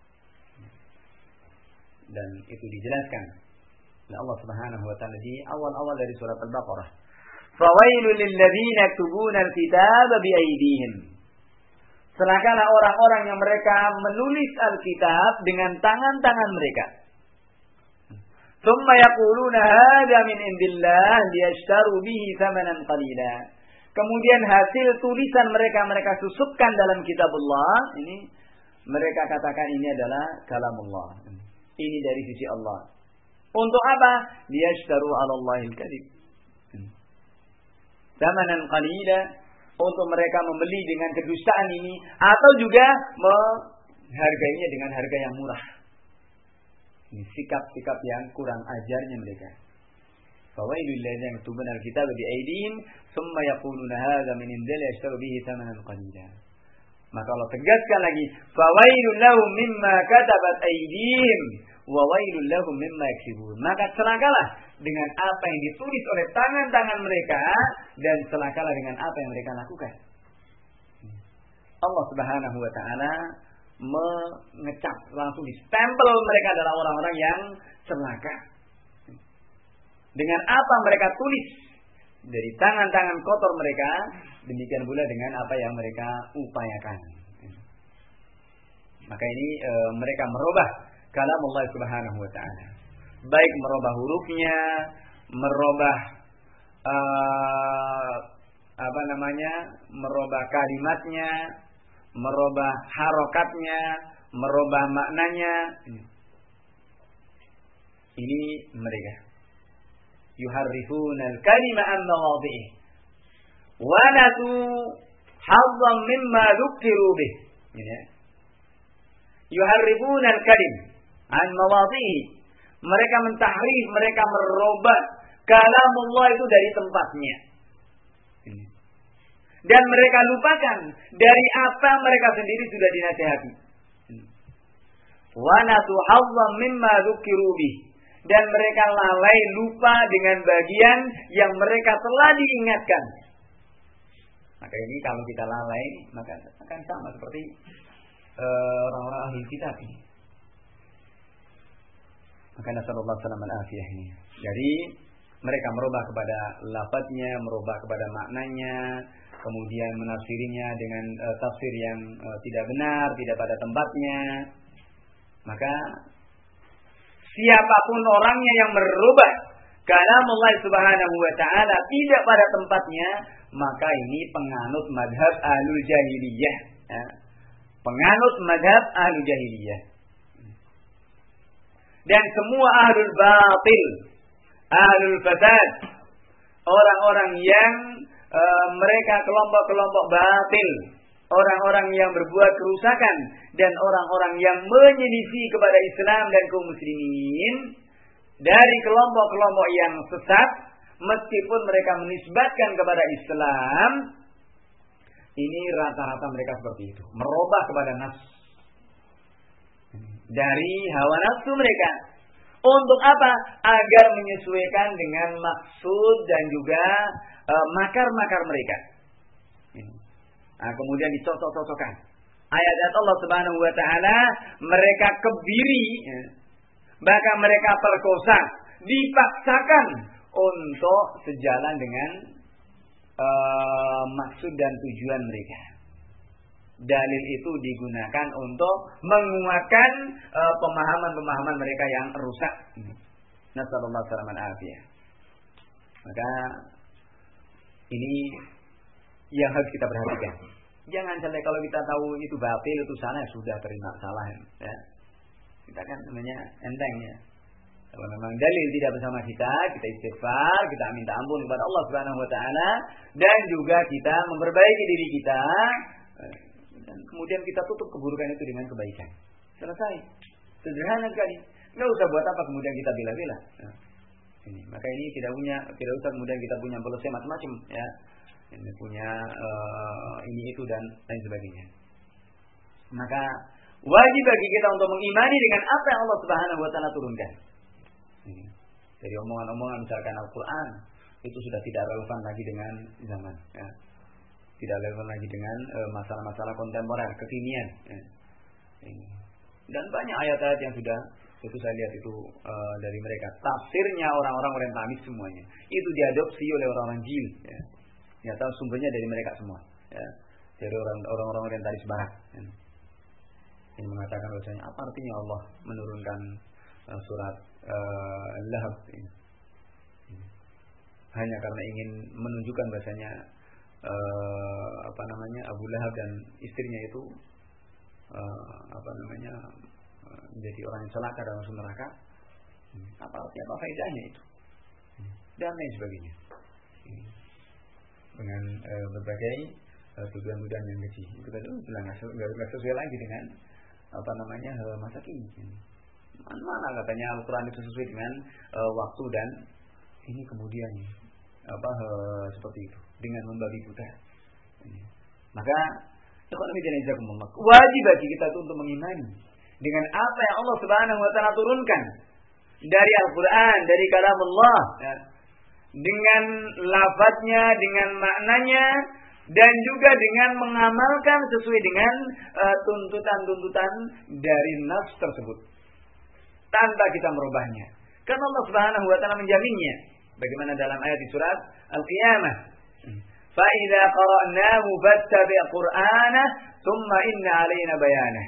Dan itu dijelaskan oleh Allah Subhanahu wa taala di awal-awal dari surat Al-Baqarah. Fawailul lil ladzina yaktubuna al-kitaba bi aydihim. Celakalah orang-orang yang mereka menulis Alkitab dengan tangan-tangan mereka. Tsumma yaquluna hadza min indillah liyashtaru bihi thamanan qalila. Kemudian hasil tulisan mereka mereka susupkan dalam kitabullah, ini mereka katakan ini adalah kalamullah. Ini dari sisi Allah. Untuk apa? Liyashtaru 'ala Allahil kadhib. Thamanan qalila, untuk mereka membeli dengan kedustaan ini, atau juga menghargainya dengan harga yang murah. Ini sikap-sikap yang kurang ajarnya mereka. Fawailul ladzina yaktubuna al-kitaba bi aydihim tsumma yaquluna hadza min indillah yashtaru bihi thamanan qalila. Maka Allah tegaskan lagi, fawailul lahum mimma katabat aydihim wa wailul lahum mimma yaksibun. Maka celakalah dengan apa yang ditulis oleh tangan-tangan mereka, dan celakalah dengan apa yang mereka lakukan. Allah Subhanahu wa taala mengecap, langsung distempel mereka adalah orang-orang yang celaka. Dengan apa mereka tulis dari tangan-tangan kotor mereka, demikian pula dengan apa yang mereka upayakan. Maka ini e, mereka merubah kalam Allah Subhanahu wa taala. Baik merubah hurufnya, merubah uh, apa namanya, merubah kalimatnya, merubah harokatnya, merubah maknanya. Ini mereka. Yuharrifuna al-kalima an mawadhi'i wa natu hazzan mimma dhukiru bih. Yuharrifuna al-kalim an mawadhi'i. Mereka mentahrif, mereka merubah kalamullah itu dari tempatnya. Dan mereka lupakan dari apa mereka sendiri sudah dinasihati. Wa nasu hazzan mimma dzukiru bih. Dan mereka lalai, lupa dengan bagian yang mereka telah diingatkan. Maka ini kalau kita lalai, maka akan sama seperti uh, orang-orang ahli kitab ini. Maka nasallallahu salam al-afiyah ini. Jadi mereka merubah kepada lafadznya, merubah kepada maknanya, kemudian menafsirinya dengan uh, tafsir yang uh, tidak benar, tidak pada tempatnya. Maka siapapun orangnya yang merubah kalam Allah Subhanahu wa taala tidak pada tempatnya, maka ini penganut madhab ahlul jahiliyah. Ya. Penganut madhab ahlul jahiliyah. Dan semua ahlul batil, ahlul fasad, orang-orang yang e, mereka kelompok-kelompok batil, orang-orang yang berbuat kerusakan, dan orang-orang yang menyelisih kepada Islam dan kaum muslimin dari kelompok-kelompok yang sesat, meskipun mereka menisbatkan kepada Islam, ini rata-rata mereka seperti itu, merubah kepada nafsu dari hawa nafsu mereka. Untuk apa? Agar menyesuaikan dengan maksud dan juga e, makar-makar mereka. Nah, kemudian dicocok-cocokkan ayat-ayat Allah Subhanahu wa taala, mereka kebiri, ya. Bahkan mereka perkosa, dipaksakan untuk sejalan dengan e, maksud dan tujuan mereka. Dalil itu digunakan untuk menguatkan uh, pemahaman-pemahaman mereka yang rusak. Nasallallahu salaman afiyah. Maka ini yang harus kita perhatikan. Jangan sampai kalau kita tahu itu batil, itu salah, sudah terima salah. Ya. Kita kan namanya enteng ya. Kalau memang dalil tidak bersama kita, kita istighfar, kita minta ampun kepada Allah Subhanahu wa taala dan juga kita memperbaiki diri kita dan kemudian kita tutup keburukan itu dengan kebaikan. Selesai. Sederhana sekali. Enggak usah buat apa kemudian kita bela-bela. Nah, ini. Maka ini tidak punya tidak usah kemudian kita punya polisi macam-macam ya. Ini punya uh, ini itu dan lain sebagainya. Maka wajib bagi kita untuk mengimani dengan apa yang Allah Subhanahu wa taala turunkan. Ini. Dari omongan-omongan misalkan Al-Qur'an itu sudah tidak relevan lagi dengan zaman ya. Tidak relevan lagi dengan uh, masalah-masalah kontemporer kekinian ya. Ini. Dan banyak ayat-ayat yang sudah itu saya lihat itu uh, dari mereka tafsirnya orang-orang orientalis semuanya itu diadopsi oleh orang-orang jin ya. Nyata sumbernya dari mereka semua ya. Dari orang-orang orientalis barat ya. Yang mengatakan bahwasanya apa artinya Allah menurunkan uh, surat uh, Al-Lahab ini. Hanya karena ingin menunjukkan bahwasanya uh, apa namanya Abu Lahab dan istrinya itu uh, apa namanya menjadi orang yang celaka dalam masuk neraka. Apa artinya, apa faedahnya itu? Dan lain sebagainya. Dengan e, berbagai e, tuduhan-tuduhan yang keji. Itu kan sudah nggak sesuai lagi dengan apa namanya e, masa kini. Mana katanya Al-Quran itu sesuai dengan e, waktu dan ini kemudian apa e, seperti itu dengan membabi buta. Maka ekonomi dan jazakumullah. Wajib bagi kita itu untuk mengimani dengan apa yang Allah Subhanahu wa taala turunkan dari Al-Qur'an, dari kalam Allah ya. Dengan lafadznya, dengan maknanya dan juga dengan mengamalkan sesuai dengan uh, tuntutan-tuntutan dari nas tersebut tanpa kita merubahnya. Karena Allah Subhanahu wa taala menjaminnya. Bagaimana dalam ayat di surat Al-Qiyamah. Fa idza qara'nahu fattabi' qur'anah tsumma inna 'alaina bayanah.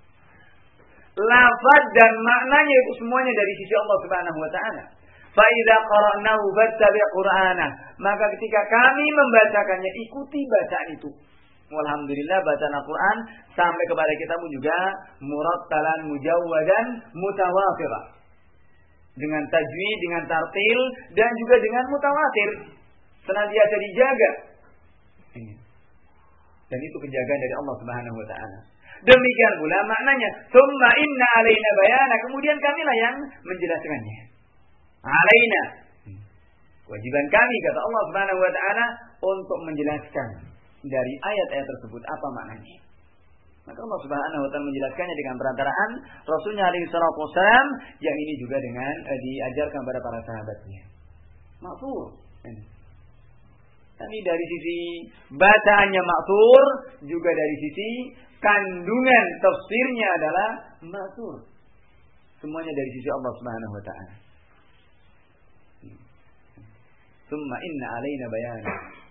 Lafaz dan maknanya itu semuanya dari sisi Allah Subhanahu wa taala. Fa idza qara'nahu fattabi' qur'anah. Maka ketika kami membacakannya, ikuti bacaan itu. Walhamdulillah bacaan Al-Qur'an sampai kepada kita pun juga murattalan mujawwadan mutawatir. Dengan tajwid, dengan tartil dan juga dengan mutawatir. Senantiasa dijaga. Dan itu penjagaan dari Allah Subhanahu wa taala. Demikian pula maknanya, "Tsumma inna 'alaina bayana." Kemudian kamilah yang menjelaskannya. Alaina. Kewajiban kami kata Allah Subhanahu wa taala untuk menjelaskan dari ayat-ayat tersebut apa maknanya. Maka Allah Subhanahu wa taala menjelaskannya dengan perantaraan Rasulnya alaihi salatu wasallam yang ini juga dengan eh, diajarkan kepada para sahabatnya. Ma'thur. Tapi dari sisi bacaannya ma'thur, juga dari sisi kandungan tafsirnya adalah ma'thur. Semuanya dari sisi Allah Subhanahu wa taala. Tsumma inna 'alaina bayana.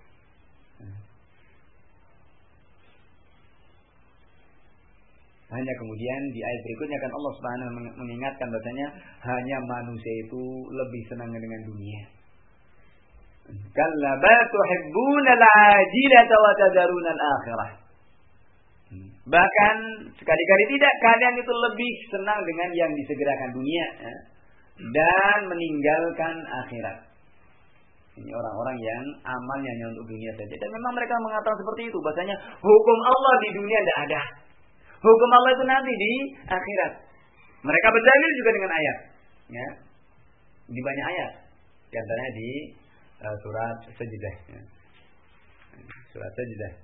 Hanya kemudian di ayat berikutnya kan Allah Subhanahu mengingatkan bahasanya hanya manusia itu lebih senang dengan dunia. Kalla bal tuhibbuna al-'ajilata wa tadharuna al-akhirah. Bahkan sekali-kali tidak, kalian itu lebih senang dengan yang disegerakan dunia ya, dan meninggalkan akhirat. Ini orang-orang yang amalnya hanya untuk dunia saja. Dan memang mereka mengatakan seperti itu. Bahasanya hukum Allah di dunia tidak ada. Hukum Allah itu nanti di akhirat. Mereka berdalil juga dengan ayat. Ya. Di banyak ayat. Di antaranya di uh, surat Sajdah. Ya. Surat Sajdah.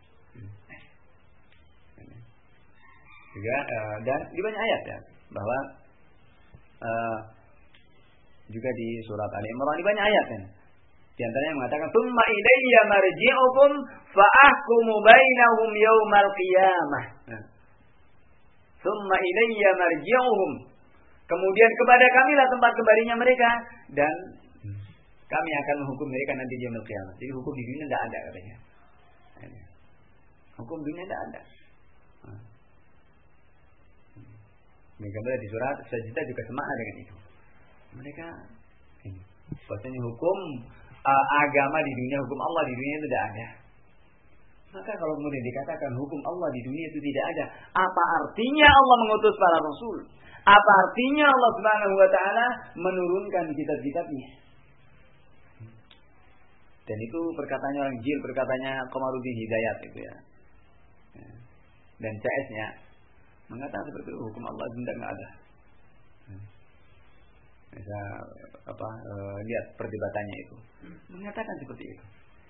Juga uh, dan di banyak ayat ya. Bahwa uh, juga di surat Ali Imran di banyak ayat kan. Di antaranya mengatakan tsumma ilayya marji'ukum fa ahkumu bainahum yaumal qiyamah. Tsumma ilayya marji'uhum. Kemudian kepada kamilah tempat kembalinya mereka dan kami akan menghukum mereka nanti di yaumul qiyamah. Jadi hukum di dunia tidak ada katanya. Hukum dunia tidak ada. Demikian pula di surat Sajdah juga semakna dengan itu. Mereka ini, bahwasanya hukum uh, agama di dunia, hukum Allah di dunia itu tidak ada. Maka kalau kemudian dikatakan hukum Allah di dunia itu tidak ada, apa artinya Allah mengutus para rasul? Apa artinya Allah Subhanahu wa taala menurunkan kitab-kitabnya? Dan itu perkataannya orang jil, perkataannya Qamaruddin Hidayat itu ya. Dan C S-nya mengatakan seperti itu, hukum Allah itu tidak ada. Bisa apa e, lihat perdebatannya itu mengatakan seperti itu.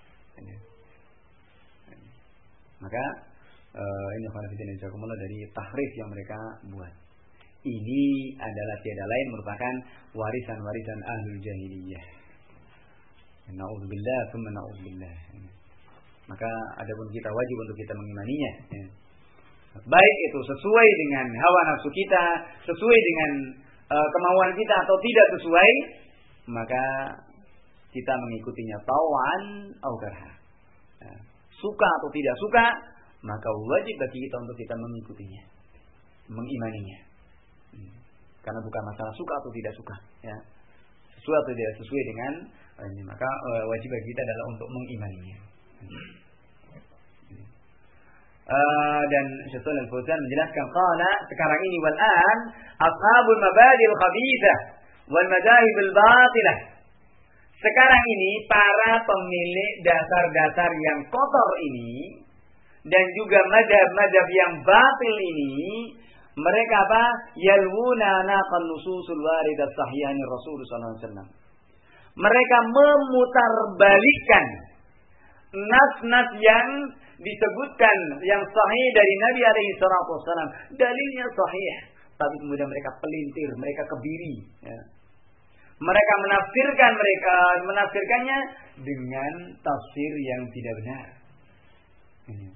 Maka e, ini khonafidin dari tahrif yang mereka buat. Ini adalah tiada lain merupakan warisan-warisan ahlul jahiliyah. Na'udzubillah, tsumma na'udzubillah. Maka adapun kita wajib untuk kita mengimaninya. Baik itu sesuai dengan hawa nafsu kita, sesuai dengan uh, kemauan kita atau tidak sesuai, maka kita mengikutinya tawan au karha. Nah, suka atau tidak suka, maka wajib bagi kita untuk kita mengikutinya, mengimaninya. Hmm. Karena bukan masalah suka atau tidak suka, ya. Sesuai atau tidak sesuai dengan ini, maka uh, wajib bagi kita adalah untuk mengimaninya. Hmm. Uh, dan Syekh Shalih Al-Fauzan menjelaskan qala sekarang ini wal an ashabul mabadil khabithah wal madahib al batilah. Sekarang ini para pemilik dasar-dasar yang kotor ini dan juga madhab-madhab yang batil ini, mereka apa? Yalwuna naqan nususul waridat sahihani Rasul sallallahu alaihi wasallam. Mereka memutarbalikkan nas-nas yang disebutkan yang sahih dari Nabi alaihi salatu wasallam, dalilnya sahih, tapi kemudian mereka pelintir, mereka kebiri, ya. Mereka menafsirkan mereka menafsirkannya dengan tafsir yang tidak benar. Hmm.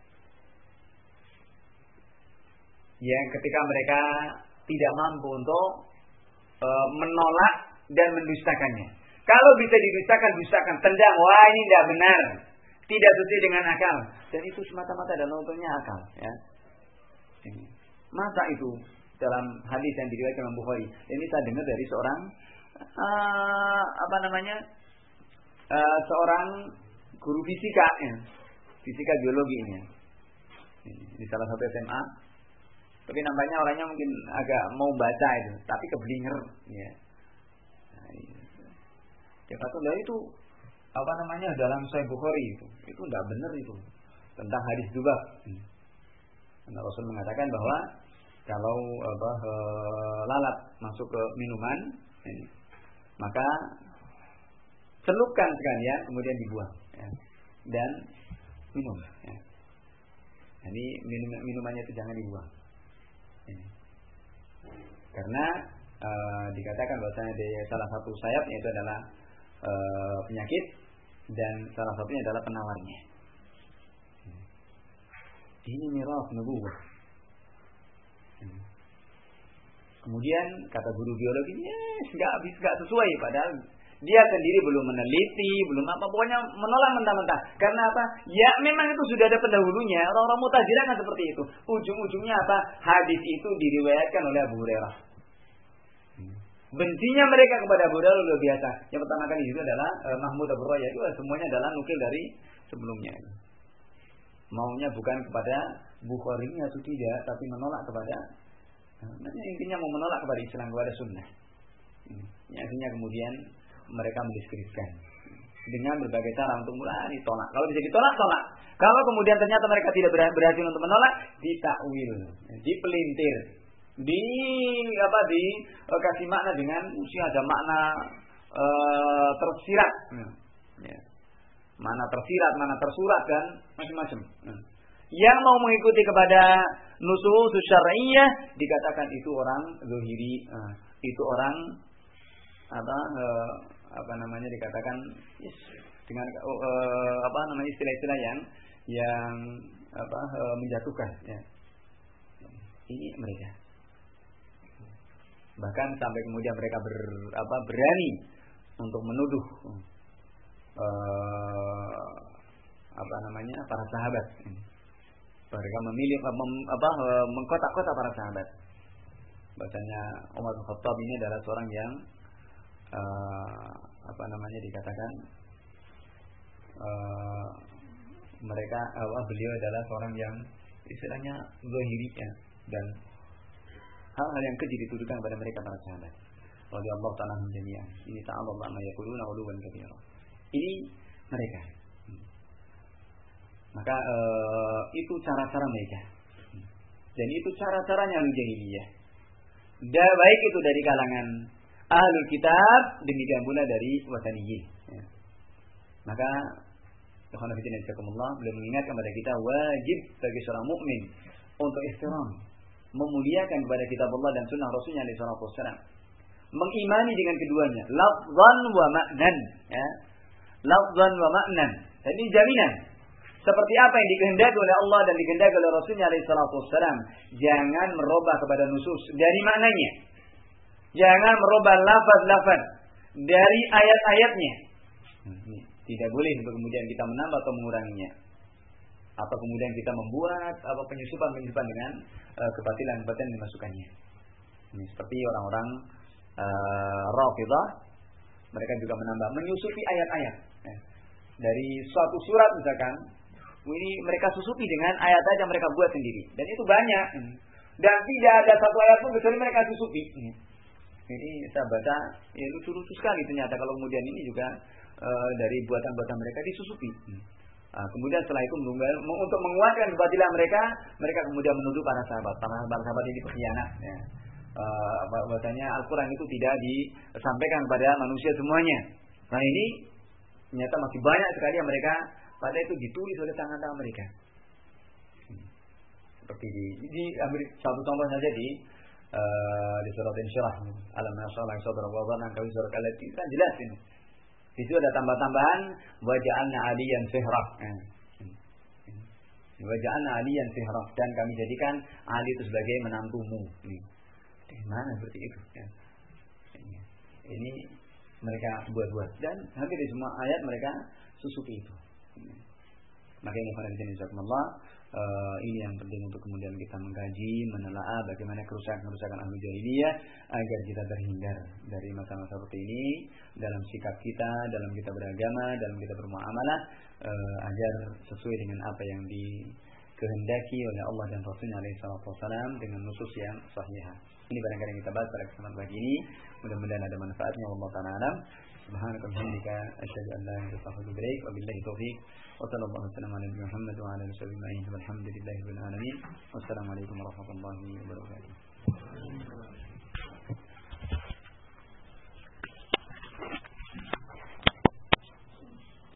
Yang ketika mereka tidak mampu untuk e, menolak dan mendustakannya. Kalau bisa didustakan, dustakan, tendang, wah ini tidak benar, tidak sesuai dengan akal, dan itu semata-mata dan untungnya akal, ya. Ini. Masa itu dalam hadis yang diriwayatkan Imam Bukhari, ini saya dengar dari seorang uh, apa namanya uh, seorang guru fisika, ya. Fisika biologi ini, ya. Di salah satu S M A, tapi nampaknya orangnya mungkin agak mau baca itu, tapi keblinger, ya. Nah, dia kata lah itu apa namanya dalam Sahih Bukhari itu, itu tidak benar itu tentang hadis dubab. Hmm. Karena Rasul mengatakan bahwa kalau apa, e, lalat masuk ke minuman, ini, maka celupkan sekalian kemudian dibuang, ya, dan minum. Ya. Jadi minum, minumannya itu jangan dibuang. Ini. Karena e, dikatakan bahwasanya di salah satu sayapnya itu adalah e, penyakit dan salah satunya adalah penawarnya. Ini miras nubuwah. Kemudian kata guru biologi, yes, nggak habis, nggak sesuai, padahal dia sendiri belum meneliti, belum apa, pokoknya menolak mentah-mentah. Karena apa? Ya memang itu sudah ada pendahulunya. Orang-orang Mu'tazilah kan seperti itu. Ujung-ujungnya apa? Hadis itu diriwayatkan oleh Abu Hurairah. Bencinya mereka kepada Abu Hurairah luar biasa. Yang pertama kali itu adalah eh, Mahmud Abu Raya, itu semuanya adalah nukil dari sebelumnya. Maunya bukan kepada Bukhari-nya atau tidak, tapi menolak kepada, nah, intinya mau menolak kepada Islam, kepada Sunnah. Ya, akhirnya kemudian mereka mendeskripsikan dengan berbagai cara untuk mulai ditolak. Kalau bisa ditolak, tolak. Kalau kemudian ternyata mereka tidak berhasil untuk menolak, ditakwil, dipelintir, di apa di uh, kasih makna dengan usia ada makna uh, tersirat, ya. Mana tersirat, mana tersurat dan macam-macam. Hmm. Yang mau mengikuti kepada nusus syar'iyyah dikatakan itu orang zahiri, uh, itu orang apa uh, apa namanya dikatakan yes, dengan uh, apa namanya istilah-istilah yang yang apa uh, menjatuhkan, ya. Ini mereka. Bahkan sampai kemudian mereka ber, apa, berani untuk menuduh uh, apa namanya para sahabat. Mereka memilih mem, apa mengkotak-kotak para sahabat. Bahasanya Umar bin Khattab ini adalah seorang yang uh, apa namanya dikatakan uh, mereka uh, beliau adalah seorang yang istilahnya zahiriyah dan hal-hal yang keji dituduhkan kepada mereka para sahabat. Radhiyallahu ta'ala anhum jami'an. Ini ta'ala Allah ma yaquluna 'uluwan kabira. Ini mereka. Maka uh, itu cara-cara mereka. Dan itu cara-caranya ahlul jahiliyah. Dan baik itu dari kalangan ahlul kitab, demikian pula dari wataniyyin. Ya. Maka ikhwan fillah jazakumullah, beliau mengingatkan kepada kita wajib bagi seorang mukmin untuk ihtiram, memuliakan kepada kitab Allah dan sunnah Rasulnya alaihi salatu wassalam. Mengimani dengan keduanya, lafzan wa ma'nan, ya. Lafzan wa ma'nan. Jadi jaminan seperti apa yang dikehendaki oleh Allah dan dikehendaki oleh Rasulnya alaihi salatu wassalam. Jangan merubah kepada nusus dari maknanya. Jangan merubah lafaz-lafaz dari ayat-ayatnya. Tidak boleh untuk kemudian kita menambah atau menguranginya. Atau kemudian kita membuat apa penyusupan-penyusupan dengan uh, kebatilan-kebatilan yang dimasukkannya. Ini seperti orang-orang uh, Rafidhah, mereka juga menambah, menyusupi ayat-ayat. Ya. Dari suatu surat misalkan, ini mereka susupi dengan ayat-ayat yang mereka buat sendiri. Dan itu banyak. Dan tidak ada satu ayat pun kecuali mereka susupi. Ini saya baca, ya lucu-lucu sekali ternyata kalau kemudian ini juga uh, dari buatan-buatan mereka disusupi. Nah, kemudian setelah itu untuk menguatkan kebatilan mereka, mereka kemudian menuduh para sahabat. Para sahabat ini berkhianat. Ya. Uh, bahwasanya Al-Quran itu tidak disampaikan kepada manusia semuanya. Nah ini ternyata masih banyak sekali yang mereka pada itu ditulis oleh tangan-tangan mereka. Seperti di, di ambil satu contoh saja di uh, di surat Insyirah, alam nasyara sadra wa dhanna ka surat al-Alaq, itu kan jelas ini. Di situ ada tambah-tambahan wa ja'alna 'aliyan sihra. Wa ja'alna 'aliyan sihra, dan kami jadikan Ali itu sebagai menantumu. Ini. Di mana seperti itu? Ya. Ini mereka buat-buat dan hampir di semua ayat mereka susupi itu. Maka ini pada jenis Allah, uh, ini yang penting untuk kemudian kita mengkaji, menelaah bagaimana kerusakan-kerusakan ahlu jahiliyah agar kita terhindar dari masalah seperti ini dalam sikap kita, dalam kita beragama, dalam kita bermuamalah, uh, agar sesuai dengan apa yang dikehendaki oleh Allah dan Rasulnya alaihi salatu wassalam dengan nusus yang sahihah. Ini barangkali yang kita bahas pada kesempatan pagi ini. Mudah-mudahan ada manfaatnya. Wallahu ta'ala alam. Subhanaka wa bihamdika asyhadu an la ilaha illa anta astaghfiruka wa atubu ilaik. Wabillahi taufiq. Wa sallallahu alaihi wasallam ala nabiyyina Muhammad wa ala alihi wasallam. Walhamdulillahi rabbil alamin. Wassalamu alaikum warahmatullahi wabarakatuh.